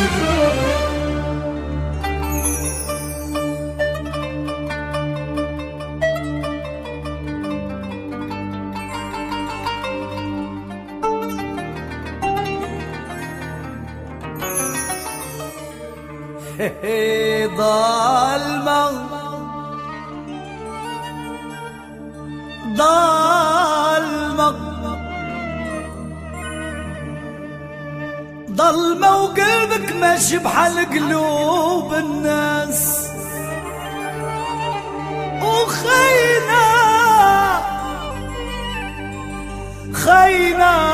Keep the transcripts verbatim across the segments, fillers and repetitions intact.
ظلمة ظلمة ظلمة وقلبك ماشي بحال قلوب الناس، وخينا خينا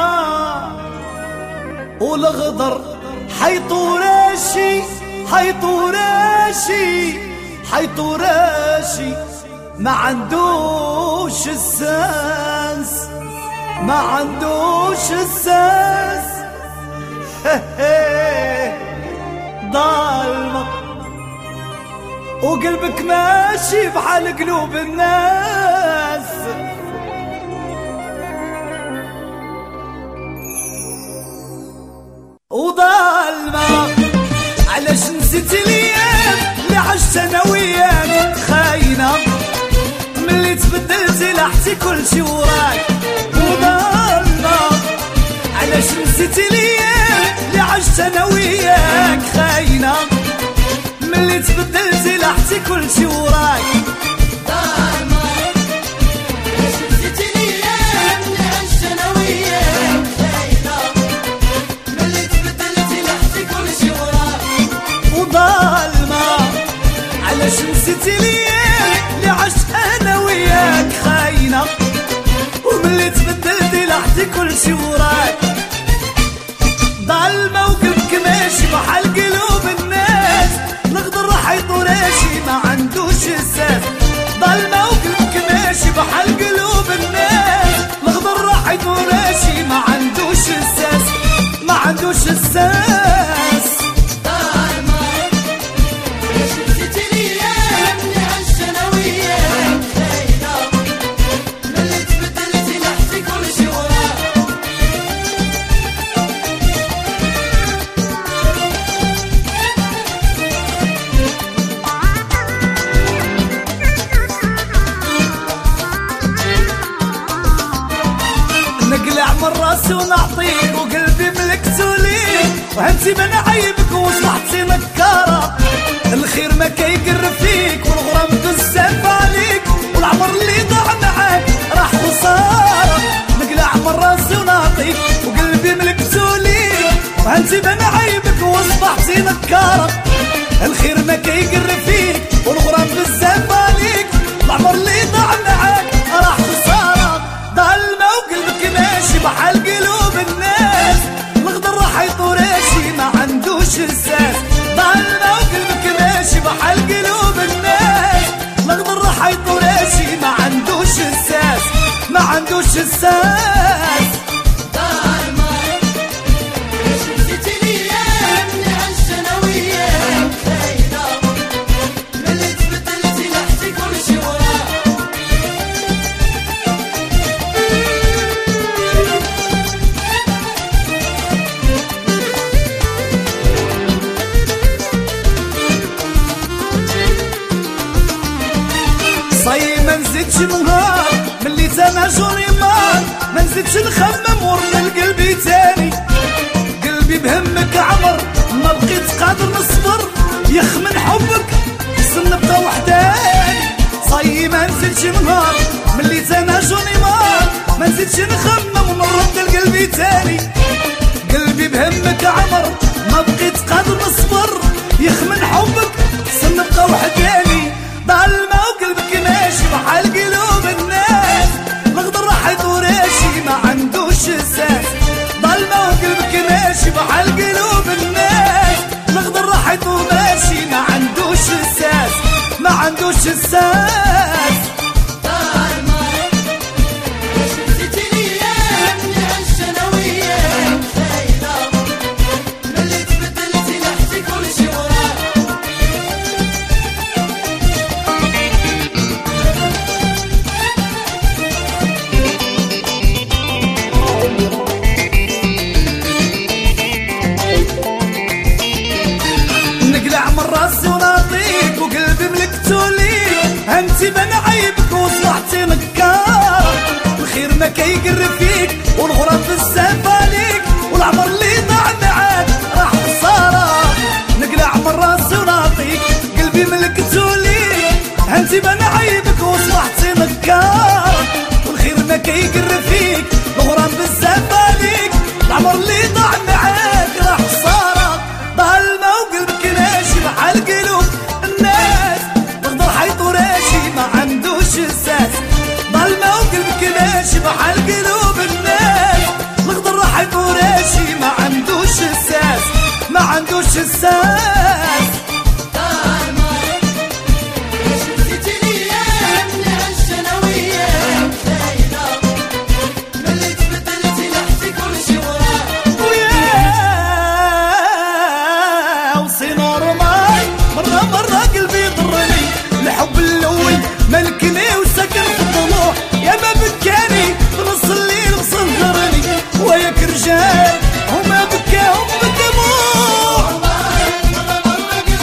والغدر حيطوراشي حيطوراشي حيطوراشي ما عندوش الساس، ما عندوش الساس. ظلمة وقلبك ماشي بحال قلوب الناس، وظلمة علاش نسيت الايام اللي عشت انا وياك، خاينة ملي تبدلتي لحتي كلشي وراك. وظلمة علاش نسيت الايام اللي عشت انا وياك، خاينة ملي تبدلتي لحتي كلشي وراك. علاش نسيتي الايام اللي عشت انا وياك، خاينة وملي تبدلتي لحتي كلشي وراك. ظلمة وقلبك ماشي بحال قلوب الناس، الغدر راح يطوراشي ما عندوش اساس. ظلمة وقلبك ماشي بحال قلوب الناس، الغدر راح يطوراشي ما عندوش اساس، ما عندوش اساس. نقلع من راسي ونعطيك وقلبي ملكتو ليك، وهمتي ما نعيبك وصلحتي نكارة. الخير ما كيقر فيك والغرام بزاف عليك، والعمر اللي ضاع معاك راح خسارة. نقلع من راسي ونعطيك وقلبي ملكتو ليك، وهمتي ما نعيبك وصلحتي نكارة. الخير ما كيقر فيك والغرام بزاف عليك، العمر اللي ضاع معاك راح خسارة. ظلمة وقلبك ماشي بحال قلوب الناس، الغدر راح يطوراشي ما عندوش اساس. ظلمة وقلبك ماشي بحال قلوب الناس، الغدر راح يطوراشي ما عندوش اساس، ما عندوش اساس. صاي ما نزيدش نهار ملي تناجوني مار، ما نزيدش نخمم ورنا لقلبي تاني. قلبي بهمك عمر ما بقيت قادر نصبر، يخ من حبك سنبقى وحداني. صاي ما نزيدش نهار ملي تناجوني مار، ما نزيدش نخمم ونرد لقلبي تاني. قلبي بهمك عمر ما بقيت قادر نصبر، يخ من حبك سنبقى وحداني. ظلمة وقلبك ماشي بحال قلوب الناس، الغدر راح يطوراشي ما عندوش اساس. ظلمة وقلبك ماشي بحال قلوب الناس، الغدر راح يطوراشي ما عندوش اساس، ما عندوش اساس. وقلبي ملكتولي انتي بان عيبك وصبحتي نكار. الخير ما كيقر فيك والغرام بزاف عليك والعمر اللي ضاع معاك راح خسارة. نقلع من راسي ونعطيك قلبي ملكتولي انتي بان عيبك وصبحتي نكار. والخير ما كيقر فيك الغرام بزاف عليك العمر اللي ضاع معاك راح خسارة. ضلمة وقلبك ناشي بحال قلوب الناس تقدر حيطو راشي ما عندوش اساس. ضلمة وقلبك ناشي بحال قلوب الناس تقدر حيطو راشي ما عندوش اساس ما عندوش اساس. الحب الاول ملكني وسكن في الضلوع يا ما بكاني في نص الليل وصهرني وياك رجال وما بكاهم بالدموع.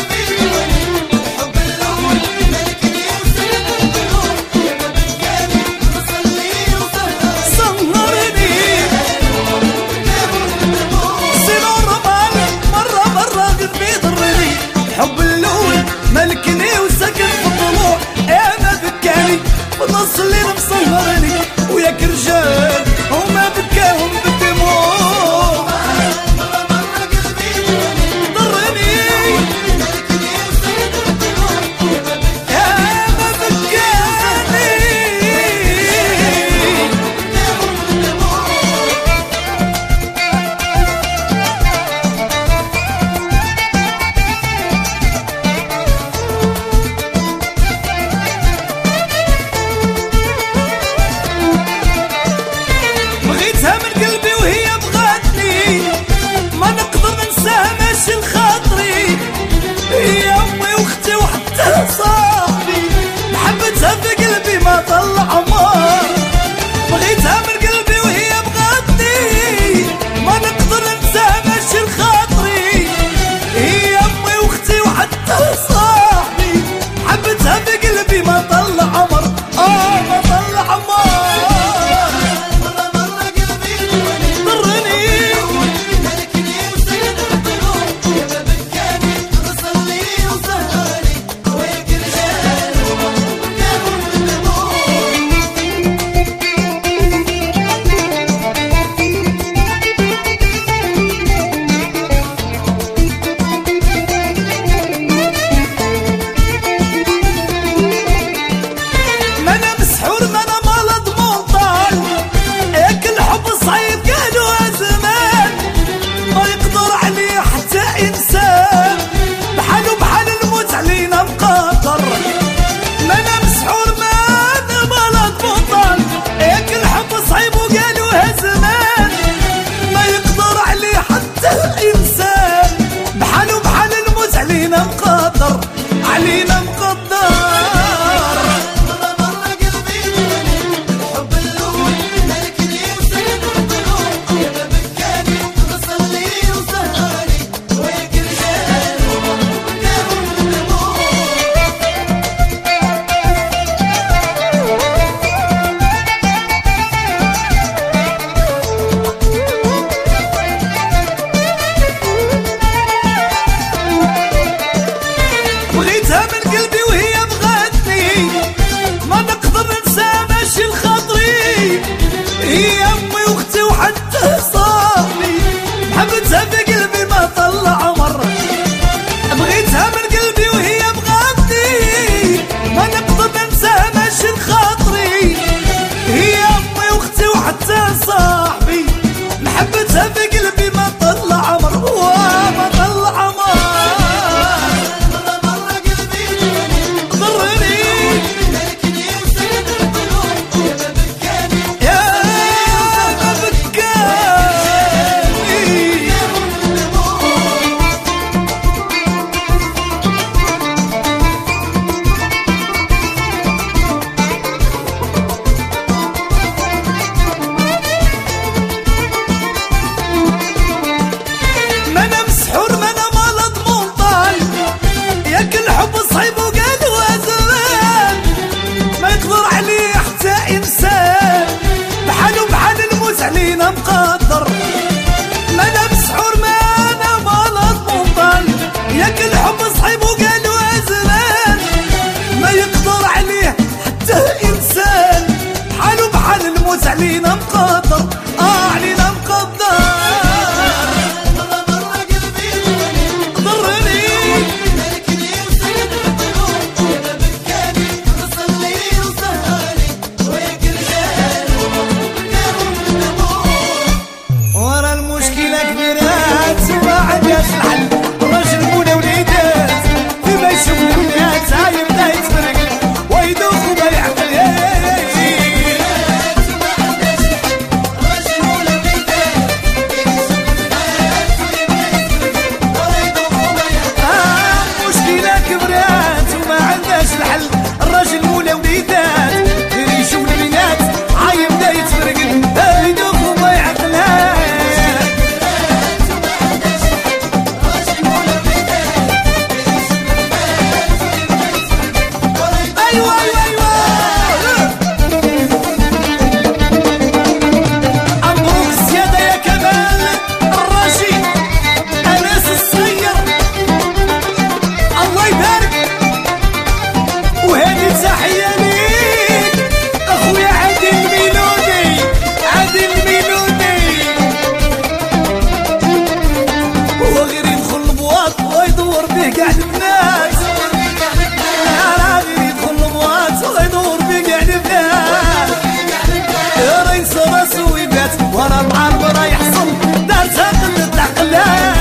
به كاع البنات راه غير يدخل البواط ويدور به كاع البنات راه ينسى راسو ويبات ورا العرب راه يحصل دارتها قلة العقلات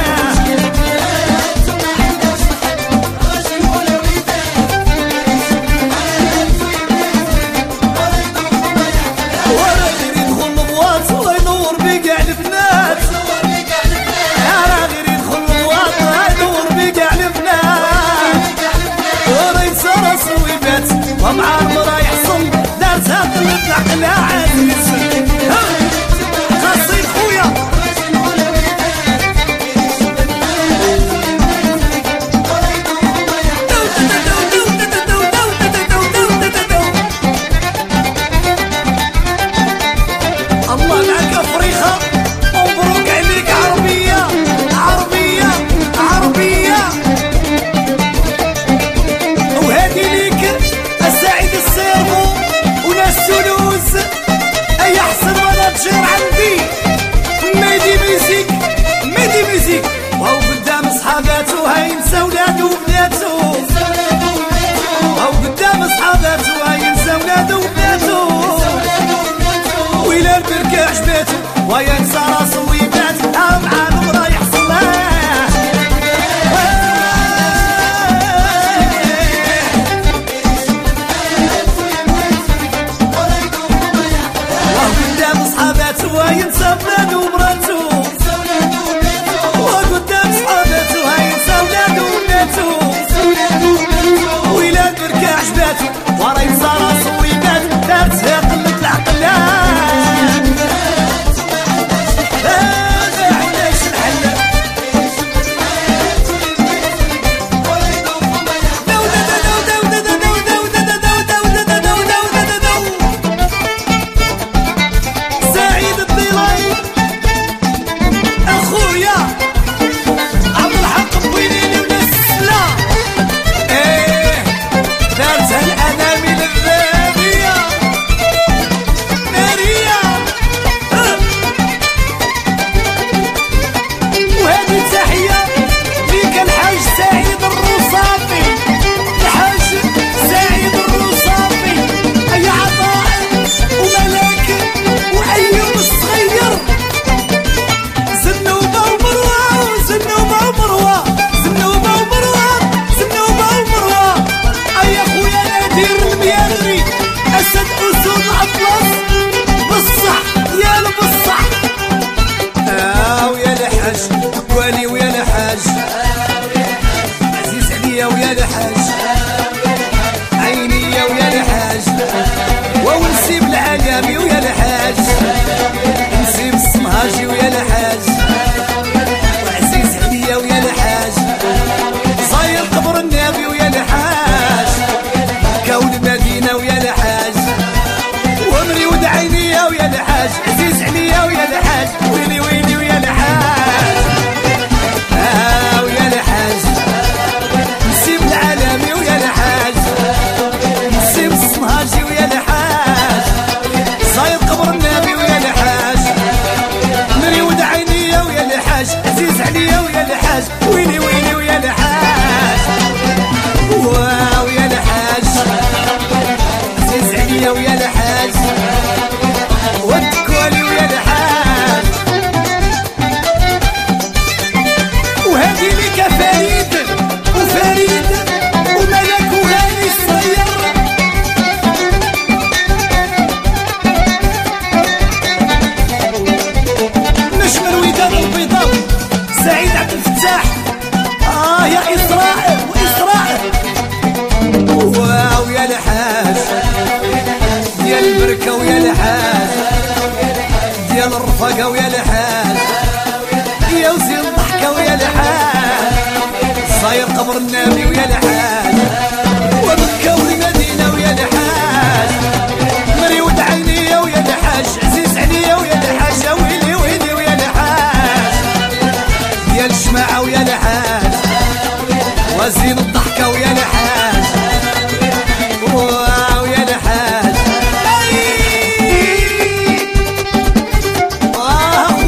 ومع المرا يحصل دارتها قلة العقل عزيز خاصي خويا الله معك افريقيا مبروك عليك عربية عربية عربية وهادي ليك السعيد السيرفو وناس تولوز اي احسن مناجر عندي ميدي ميزيك ميدي ميزيك وهو قدام صحاباته هينسى ولادو وبناتو وهو قدام صحاباته هينسى ولادو وبناتو ويلا البركة عجباتو وينسى راسو ويبات مع المرا يحصل وينسى بلادو ومراتو وقدام صحاباتو هينسى ولادو وبناتو ويلا البركة عجباتو ورا ينسى راسو ويبات دارتها قلة العقلات هذا علاش الحل والي ويا الحاج عزيز عليا ويا الحاج عيني ويا الحاج ونسيب العالمي ويا الحاج نسيب السمهاجي ويا الحاج وعزيز عليا ويا الحاج صاير قبر النبي ويا الحاج كون المدينة ويا الحاج وامري ود عينيا ويا الحاج عزيز عليا ويا الحاج ويلي ويلي ويا الحاج ويا الحاج نسيب العالمي ويا الحاج نسيب الصمهاجي ويا الحاج صاير قبر النبي ويا الحاج مريود عينيا ويا الحاج عزيز عليا ويا الحاج ويلي ويلي ويا الحاج ويا الحاج عزيز عليا ويا الحاج والكولي ويا الحاج وهادي ليك فريد وفريد وملك وهاني الصغير نجم الوداد البيضاء سعيد عبد الفتاح اه يا اسراء واسراء واو يا الحاج ديال البركه ويا الحاج ديال الرفاقه ويا الحاج يا وزين الضحكه ويا الحاج صاير قبر النبي ويا الحاج ومكه والمدينه ويا الحاج مريود عينيا ويا الحاج عزيز عليا ويا الحاج ويلي ويلي ويا الحاج ديال الجماعه ويا الحاج وزين الضحكه ويا الحاج ويا الحاج آه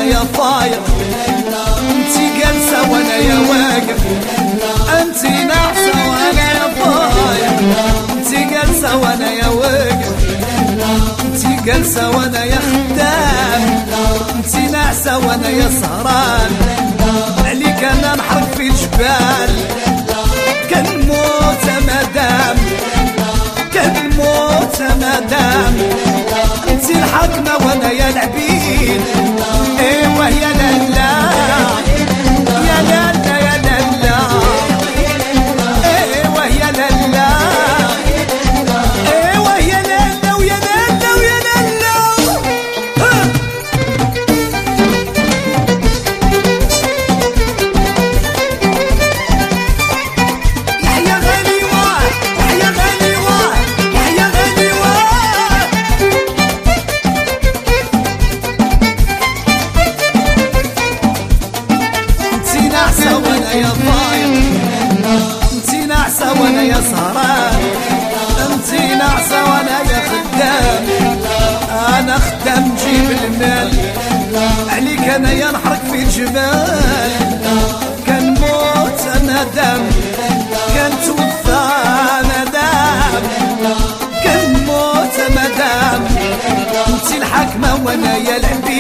يا طاير، انتي جالسة وانا يا واقف، انتي ناعسة وانا يا طاير، انتي جالسة وانا يا واقف، انتي جالسة وانا يا خدام، انتي ناعسة وانا يا سهران، عليك انا نحرق في الجبال، كنموت مدام، كنموت مدام، انتي الحكمة وانا يا العبيد، ايوه يا لالا يا لالا يا لالا، ايوه يا لالا، ايوه يا لالا ويا لالا ويا لالا. يحيى غنيوة يحيى غنيوة يحيى غنيوة، انتي ناعسة وانا يا طاير، انتي ناعسة وانا يا سهران، انتي ناعسة وانا يا خدام، انا خدام جيب المال، عليك انا يا نحرق في الجبال، كنموت ندم، كنتوفى ندم، كنموت مدام، انتي الحكمة وانا يا العبيد.